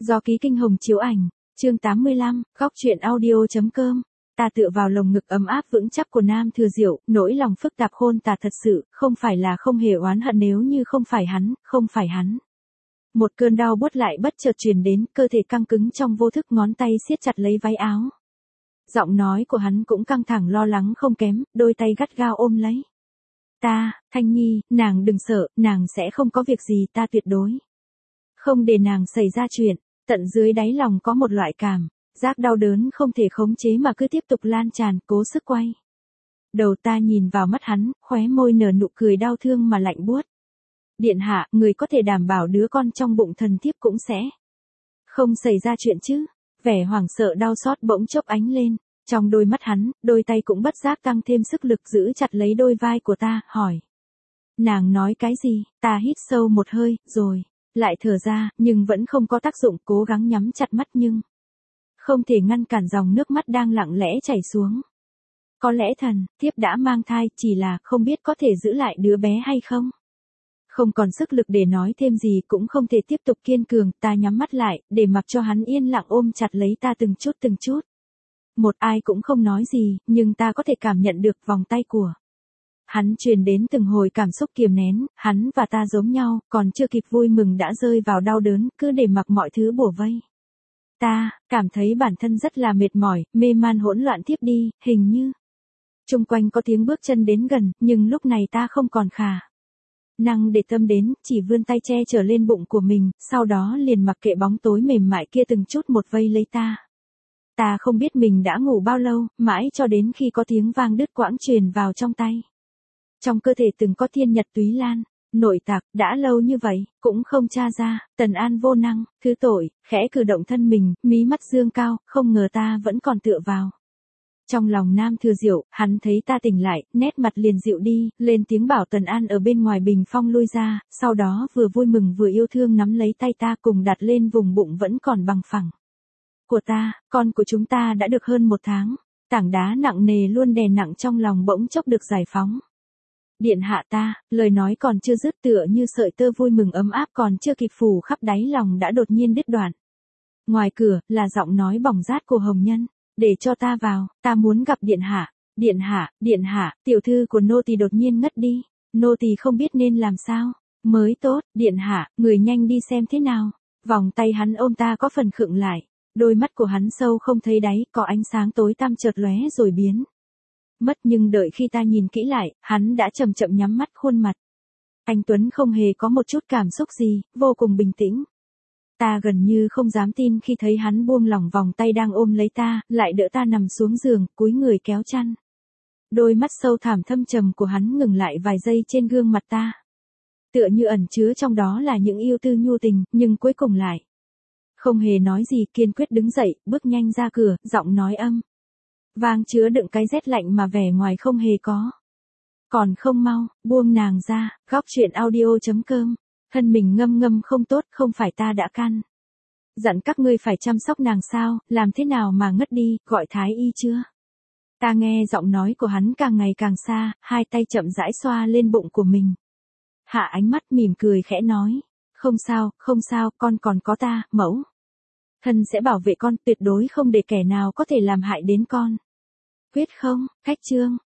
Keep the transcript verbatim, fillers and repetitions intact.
Do ký Kinh Hồng chiếu ảnh, chương tám mươi lăm, góc truyện audio chấm com. Ta tựa vào lồng ngực ấm áp vững chắc của Nam Thừa Diệu, nỗi lòng phức tạp khôn tả thật sự, không phải là không hề oán hận nếu như không phải hắn, không phải hắn. Một cơn đau buốt lại bất chợt truyền đến, cơ thể căng cứng trong vô thức, ngón tay siết chặt lấy váy áo. Giọng nói của hắn cũng căng thẳng lo lắng không kém, đôi tay gắt gao ôm lấy. Ta, Thanh Nhi, nàng đừng sợ, nàng sẽ không có việc gì, ta tuyệt đối không để nàng xảy ra chuyện. Tận dưới đáy lòng có một loại cảm giác đau đớn không thể khống chế mà cứ tiếp tục lan tràn, cố sức quay đầu ta nhìn vào mắt hắn, khóe môi nở nụ cười đau thương mà lạnh buốt. Điện hạ, người có thể đảm bảo đứa con trong bụng thần thiếp cũng sẽ không xảy ra chuyện chứ? Vẻ hoảng sợ đau xót bỗng chốc ánh lên trong đôi mắt hắn, đôi tay cũng bất giác tăng thêm sức lực giữ chặt lấy đôi vai của ta, hỏi. Nàng nói cái gì? Ta hít sâu một hơi, rồi lại thở ra, nhưng vẫn không có tác dụng, cố gắng nhắm chặt mắt nhưng không thể ngăn cản dòng nước mắt đang lặng lẽ chảy xuống. Có lẽ thần thiếp đã mang thai, chỉ là không biết có thể giữ lại đứa bé hay không. Không còn sức lực để nói thêm gì, cũng không thể tiếp tục kiên cường, ta nhắm mắt lại, để mặc cho hắn yên lặng ôm chặt lấy ta từng chút từng chút. Một ai cũng không nói gì, nhưng ta có thể cảm nhận được vòng tay của hắn truyền đến từng hồi cảm xúc kiềm nén, hắn và ta giống nhau, còn chưa kịp vui mừng đã rơi vào đau đớn, cứ để mặc mọi thứ bủa vây. Ta, cảm thấy bản thân rất là mệt mỏi, mê man hỗn loạn tiếp đi, hình như chung quanh có tiếng bước chân đến gần, nhưng lúc này ta không còn khả năng để tâm đến, chỉ vươn tay che trở lên bụng của mình, sau đó liền mặc kệ bóng tối mềm mại kia từng chút một vây lấy ta. Ta không biết mình đã ngủ bao lâu, mãi cho đến khi có tiếng vang đứt quãng truyền vào trong tay. Trong cơ thể từng có thiên nhật túy lan, nội tạc, đã lâu như vậy, cũng không tra ra. Tần An vô năng, thứ tội, khẽ cử động thân mình, mí mắt dương cao, không ngờ ta vẫn còn tựa vào trong lòng Nam Thừa Diệu. Hắn thấy ta tỉnh lại, nét mặt liền dịu đi, lên tiếng bảo Tần An ở bên ngoài bình phong lui ra, sau đó vừa vui mừng vừa yêu thương nắm lấy tay ta cùng đặt lên vùng bụng vẫn còn bằng phẳng của ta. Con của chúng ta đã được hơn một tháng, tảng đá nặng nề luôn đè nặng trong lòng bỗng chốc được giải phóng. Điện hạ, ta, lời nói còn chưa dứt, tựa như sợi tơ vui mừng ấm áp còn chưa kịp phủ khắp đáy lòng đã đột nhiên đứt đoạn. Ngoài cửa, là giọng nói bỏng rát của Hồng Nhân. Để cho ta vào, ta muốn gặp điện hạ. Điện hạ, điện hạ, tiểu thư của nô tỳ đột nhiên ngất đi. Nô tỳ không biết nên làm sao mới tốt. Điện hạ, người nhanh đi xem thế nào. Vòng tay hắn ôm ta có phần khựng lại. Đôi mắt của hắn sâu không thấy đáy, có ánh sáng tối tăm chợt lóe rồi biến mất, nhưng đợi khi ta nhìn kỹ lại, hắn đã chậm chậm nhắm mắt, khuôn mặt anh tuấn không hề có một chút cảm xúc gì, vô cùng bình tĩnh. Ta gần như không dám tin khi thấy hắn buông lỏng vòng tay đang ôm lấy ta, lại đỡ ta nằm xuống giường, cúi người kéo chăn. Đôi mắt sâu thẳm thâm trầm của hắn ngừng lại vài giây trên gương mặt ta. Tựa như ẩn chứa trong đó là những yêu tư nhu tình, nhưng cuối cùng lại không hề nói gì, kiên quyết đứng dậy, bước nhanh ra cửa, giọng nói âm vang chứa đựng cái rét lạnh mà vẻ ngoài không hề có. Còn không mau, buông nàng ra. Góc truyện audio chấm com. Thân mình ngâm ngâm không tốt, không phải ta đã can dặn các ngươi phải chăm sóc nàng sao, làm thế nào mà ngất đi, gọi thái y chưa? Ta nghe giọng nói của hắn càng ngày càng xa, hai tay chậm rãi xoa lên bụng của mình. Hạ ánh mắt mỉm cười khẽ nói. Không sao, không sao, con còn có ta, mẫu thân sẽ bảo vệ con, tuyệt đối không để kẻ nào có thể làm hại đến con. Quyết không? Khách chương.